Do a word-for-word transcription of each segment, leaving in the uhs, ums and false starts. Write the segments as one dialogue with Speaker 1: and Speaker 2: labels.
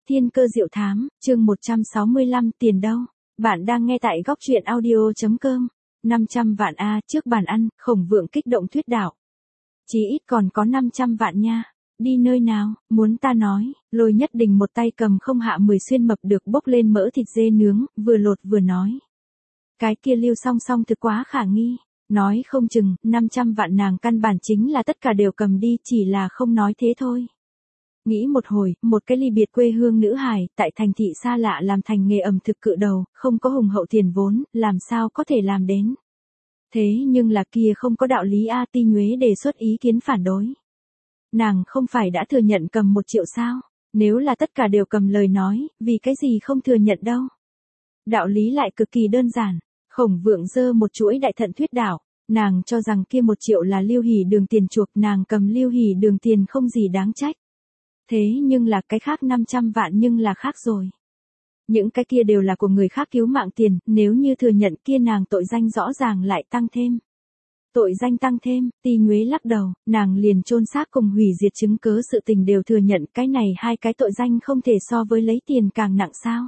Speaker 1: Thiên cơ diệu thám, chương một trăm sáu mươi lăm, tiền đâu? Bạn đang nghe tại góc truyện audio.com. năm trăm vạn a, trước bàn ăn, Khổng Vượng kích động thuyết đạo. Chí ít còn có năm trăm vạn nha. Đi nơi nào, muốn ta nói, Lôi Nhất Đình một tay cầm không hạ mười xuyên mập được bốc lên mỡ thịt dê nướng, vừa lột vừa nói. Cái kia Lưu Song Song thực quá khả nghi. Nói không chừng, năm trăm vạn nàng căn bản chính là tất cả đều cầm đi, chỉ là không nói thế thôi. Nghĩ một hồi, một cái ly biệt quê hương nữ hài, tại thành thị xa lạ làm thành nghề ẩm thực cự đầu, không có hùng hậu tiền vốn, làm sao có thể làm đến. Thế nhưng là kia không có đạo lý A. Ti Nhuế đề xuất ý kiến phản đối. Nàng không phải đã thừa nhận cầm một triệu sao? Nếu là tất cả đều cầm lời nói, vì cái gì không thừa nhận đâu? Đạo lý lại cực kỳ đơn giản. Khổng Vượng giơ một chuỗi đại thận thuyết đạo, nàng cho rằng kia một triệu là Lưu Hỷ Đường tiền chuộc, nàng cầm Lưu Hỷ Đường tiền không gì đáng trách. Thế nhưng là cái khác năm trăm vạn nhưng là khác rồi. Những cái kia đều là của người khác cứu mạng tiền, nếu như thừa nhận kia nàng tội danh rõ ràng lại tăng thêm. Tội danh tăng thêm, Ti Nhuế lắc đầu, nàng liền chôn xác cùng hủy diệt chứng cớ sự tình đều thừa nhận, cái này hai cái tội danh không thể so với lấy tiền càng nặng sao.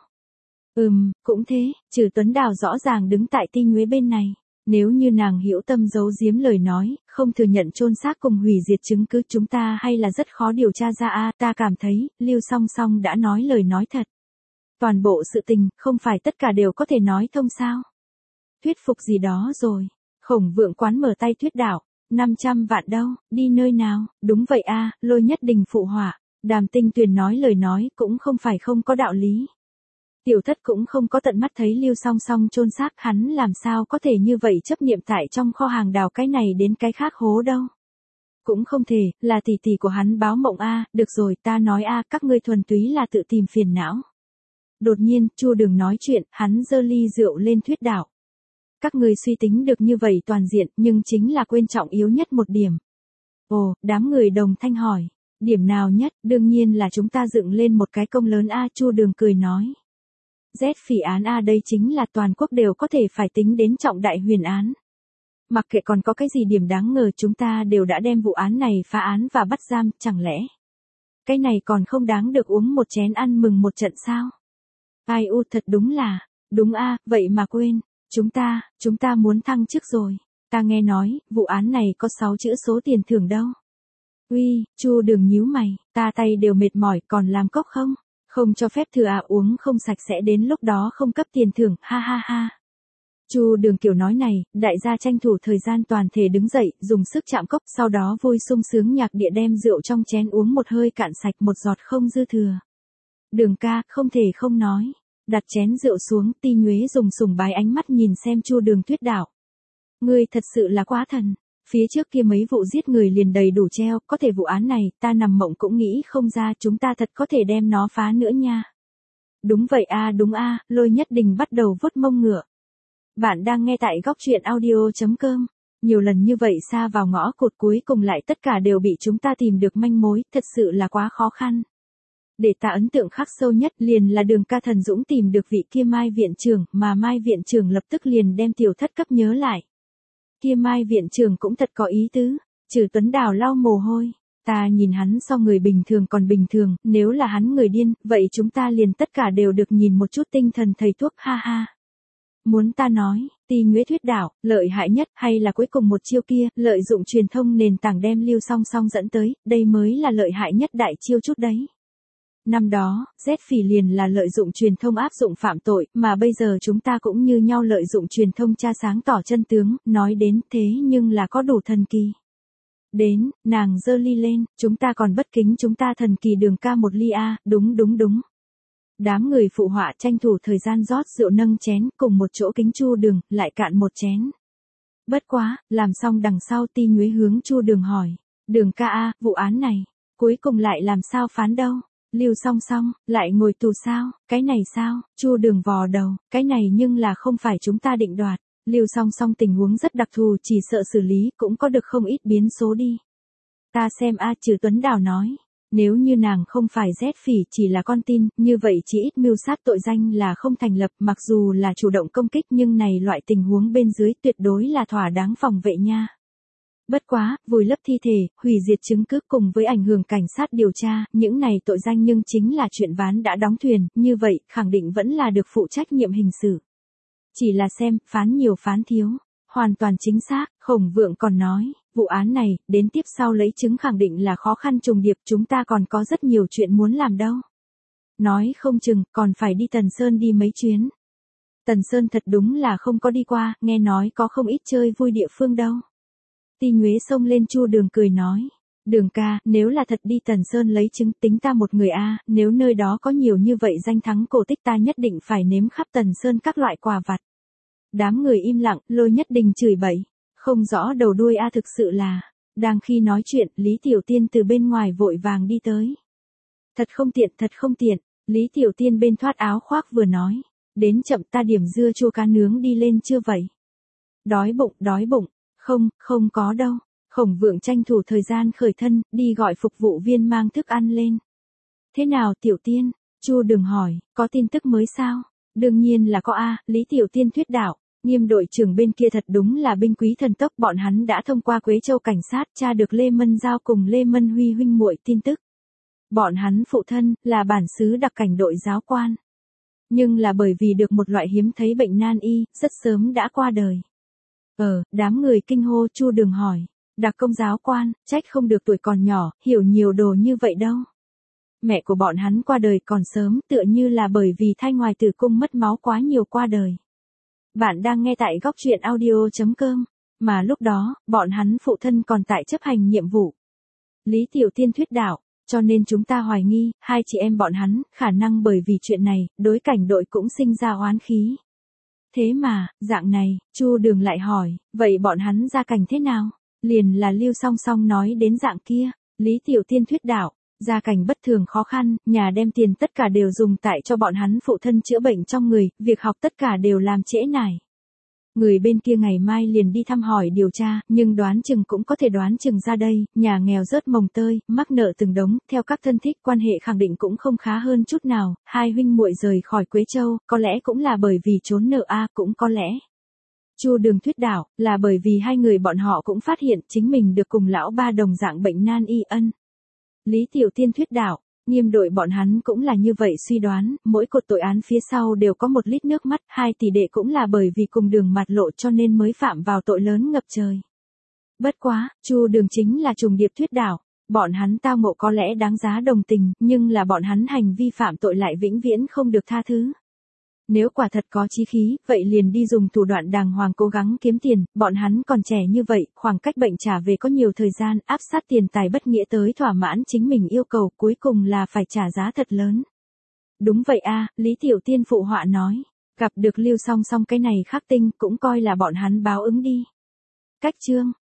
Speaker 1: Ừm, cũng thế, Trừ Tuấn Đào rõ ràng đứng tại Ti Nhuế bên này. Nếu như nàng hữu tâm giấu giếm lời nói, không thừa nhận chôn xác cùng hủy diệt chứng cứ, chúng ta hay là rất khó điều tra ra a. Ta cảm thấy, Lưu Song Song đã nói lời nói thật. Toàn bộ sự tình, không phải tất cả đều có thể nói thông sao. Thuyết phục gì đó rồi. Khổng Vượng quán mở tay thuyết đạo, năm trăm vạn đâu, đi nơi nào, đúng vậy a. Lôi Nhất Đình phụ họa, Đàm Tinh Tuyền nói lời nói cũng không phải không có đạo lý. Tiểu Thất cũng không có tận mắt thấy Lưu Song Song chôn xác, hắn làm sao có thể như vậy chấp niệm tại trong kho hàng đào cái này đến cái khác hố đâu. Cũng không thể, là tỷ tỷ của hắn báo mộng a. Được rồi, ta nói a, các ngươi thuần túy là tự tìm phiền não. Đột nhiên, Chu Đường nói chuyện, hắn giơ ly rượu lên thuyết đạo. Các ngươi suy tính được như vậy toàn diện, nhưng chính là quên trọng yếu nhất một điểm. Ồ, đám người đồng thanh hỏi, điểm nào nhất? Đương nhiên là chúng ta dựng lên một cái công lớn a. Chu Đường cười nói. Z phỉ án A, đây chính là toàn quốc đều có thể phải tính đến trọng đại huyền án. Mặc kệ còn có cái gì điểm đáng ngờ, chúng ta đều đã đem vụ án này phá án và bắt giam, chẳng lẽ cái này còn không đáng được uống một chén ăn mừng một trận sao? Ai u, thật đúng là, đúng a, vậy mà quên, chúng ta, chúng ta muốn thăng chức rồi. Ta nghe nói, vụ án này có sáu chữ số tiền thưởng đâu. Uy, Chu Đường nhíu mày, ta tay đều mệt mỏi, còn làm cốc không? Không cho phép thừa à, uống không sạch sẽ đến lúc đó không cấp tiền thưởng, ha ha ha. Chu Đường kiểu nói này, đại gia tranh thủ thời gian toàn thể đứng dậy, dùng sức chạm cốc, sau đó vui sung sướng nhạc địa đem rượu trong chén uống một hơi cạn sạch, một giọt không dư thừa. Đường ca, không thể không nói. Đặt chén rượu xuống, Ti Nhuế dùng sùng bái ánh mắt nhìn xem Chu Đường thuyết đạo. Ngươi thật sự là quá thần. Phía trước kia mấy vụ giết người liền đầy đủ treo, có thể vụ án này, ta nằm mộng cũng nghĩ không ra, chúng ta thật có thể đem nó phá nữa nha. Đúng vậy a, đúng a. Lôi Nhất Đình bắt đầu vuốt mông ngựa. Bạn đang nghe tại góc truyện audio.com. Nhiều lần như vậy xa vào ngõ cụt, cuối cùng lại tất cả đều bị chúng ta tìm được manh mối, thật sự là quá khó khăn. Để ta ấn tượng khắc sâu nhất liền là Đường ca thần dũng tìm được vị kia Mai viện trưởng, mà Mai viện trưởng lập tức liền đem Tiểu Thất cấp nhớ lại. Kia Mai viện trưởng cũng thật có ý tứ. Trừ Tuấn Đào lau mồ hôi. Ta nhìn hắn so người bình thường còn bình thường, nếu là hắn người điên, vậy chúng ta liền tất cả đều được nhìn một chút tinh thần thầy thuốc, ha ha. Muốn ta nói, Ti Nhuế thuyết đạo, lợi hại nhất hay là cuối cùng một chiêu kia, lợi dụng truyền thông nền tảng đem Lưu Song Song dẫn tới, đây mới là lợi hại nhất đại chiêu chút đấy. Năm đó, Z phỉ liền là lợi dụng truyền thông áp dụng phạm tội, mà bây giờ chúng ta cũng như nhau lợi dụng truyền thông tra sáng tỏ chân tướng, nói đến thế nhưng là có đủ thần kỳ. Đến, nàng giơ ly lên, chúng ta còn bất kính chúng ta thần kỳ Đường ca một ly a, đúng đúng đúng. Đám người phụ họa tranh thủ thời gian rót rượu nâng chén, cùng một chỗ kính Chu Đường, lại cạn một chén. Bất quá, làm xong đằng sau Ti Nhuế hướng Chu Đường hỏi, Đường ca a, vụ án này, cuối cùng lại làm sao phán đâu? Lưu Song Song, lại ngồi tù sao, cái này sao? Chu Đường vò đầu, cái này nhưng là không phải chúng ta định đoạt. Lưu Song Song tình huống rất đặc thù, chỉ sợ xử lý cũng có được không ít biến số đi. Ta xem a. Trừ Tuấn Đào nói, nếu như nàng không phải Z phỉ chỉ là con tin, như vậy chỉ ít mưu sát tội danh là không thành lập, mặc dù là chủ động công kích nhưng này loại tình huống bên dưới tuyệt đối là thỏa đáng phòng vệ nha. Bất quá, vùi lấp thi thể, hủy diệt chứng cứ cùng với ảnh hưởng cảnh sát điều tra, những này tội danh nhưng chính là chuyện ván đã đóng thuyền, như vậy, khẳng định vẫn là được phụ trách nhiệm hình sự. Chỉ là xem, phán nhiều phán thiếu. Hoàn toàn chính xác, Khổng Vượng còn nói, vụ án này, đến tiếp sau lấy chứng khẳng định là khó khăn trùng điệp, chúng ta còn có rất nhiều chuyện muốn làm đâu. Nói không chừng, còn phải đi Tần Sơn đi mấy chuyến. Tần Sơn thật đúng là không có đi qua, nghe nói có không ít chơi vui địa phương đâu. Ti Nhuế xông lên Chu Đường cười nói, Đường ca, nếu là thật đi Tần Sơn lấy chứng tính ta một người a, nếu nơi đó có nhiều như vậy danh thắng cổ tích ta nhất định phải nếm khắp Tần Sơn các loại quà vặt. Đám người im lặng, Lôi Nhất Đình chửi bậy, không rõ đầu đuôi a thực sự là, đang khi nói chuyện, Lý Tiểu Tiên từ bên ngoài vội vàng đi tới. Thật không tiện, thật không tiện, Lý Tiểu Tiên bên thoát áo khoác vừa nói, đến chậm ta điểm dưa chua cá nướng đi lên chưa vậy? Đói bụng, đói bụng, không, không có đâu. Khổng Vượng tranh thủ thời gian khởi thân, đi gọi phục vụ viên mang thức ăn lên. Thế nào Tiểu Tiên? Chu Đường hỏi, có tin tức mới sao? Đương nhiên là có a, Lý Tiểu Tiên thuyết đạo, Nghiêm đội trưởng bên kia thật đúng là binh quý thần tốc, bọn hắn đã thông qua Quế Châu cảnh sát tra được Lê Mân Giao cùng Lê Mân Huy huynh muội tin tức. Bọn hắn phụ thân là bản xứ đặc cảnh đội giáo quan, nhưng là bởi vì được một loại hiếm thấy bệnh nan y, rất sớm đã qua đời. Ờ, đám người kinh hô. Chu Đường hỏi, đặc công giáo quan, trách không được tuổi còn nhỏ, hiểu nhiều đồ như vậy đâu. Mẹ của bọn hắn qua đời còn sớm, tựa như là bởi vì thai ngoài tử cung mất máu quá nhiều qua đời. Bạn đang nghe tại góc truyện audio chấm com, mà lúc đó, bọn hắn phụ thân còn tại chấp hành nhiệm vụ. Lý Tiểu Tiên thuyết đạo, cho nên chúng ta hoài nghi, hai chị em bọn hắn, khả năng bởi vì chuyện này, đối cảnh đội cũng sinh ra oán khí. Thế mà, dạng này, Chu Đường lại hỏi, vậy bọn hắn gia cảnh thế nào? Liền là Lưu Song Song nói đến dạng kia, Lý Tiểu Tiên thuyết đạo, gia cảnh bất thường khó khăn, nhà đem tiền tất cả đều dùng tại cho bọn hắn phụ thân chữa bệnh trong người, việc học tất cả đều làm trễ nải. Người bên kia ngày mai liền đi thăm hỏi điều tra, nhưng đoán chừng cũng có thể đoán chừng ra đây, nhà nghèo rớt mồng tơi, mắc nợ từng đống, theo các thân thích quan hệ khẳng định cũng không khá hơn chút nào, hai huynh muội rời khỏi Quế Châu, có lẽ cũng là bởi vì trốn nợ a, cũng có lẽ. Chu Đường thuyết đạo, là bởi vì hai người bọn họ cũng phát hiện chính mình được cùng lão ba đồng dạng bệnh nan y ân. Lý Tiểu Tiên thuyết đạo, Nghiêm đội bọn hắn cũng là như vậy suy đoán, mỗi cột tội án phía sau đều có một lít nước mắt, hai tỷ đệ cũng là bởi vì cùng Đường mặt lộ cho nên mới phạm vào tội lớn ngập trời. Bất quá, Chu Đường chính là trùng điệp thuyết đạo, bọn hắn tao ngộ có lẽ đáng giá đồng tình, nhưng là bọn hắn hành vi phạm tội lại vĩnh viễn không được tha thứ. Nếu quả thật có chí khí, vậy liền đi dùng thủ đoạn đàng hoàng cố gắng kiếm tiền, bọn hắn còn trẻ như vậy, khoảng cách bệnh trả về có nhiều thời gian, áp sát tiền tài bất nghĩa tới thỏa mãn chính mình yêu cầu, cuối cùng là phải trả giá thật lớn. Đúng vậy a, Lý Tiểu Tiên phụ họa nói, gặp được Lưu Song Song cái này khắc tinh, cũng coi là bọn hắn báo ứng đi. Cách chương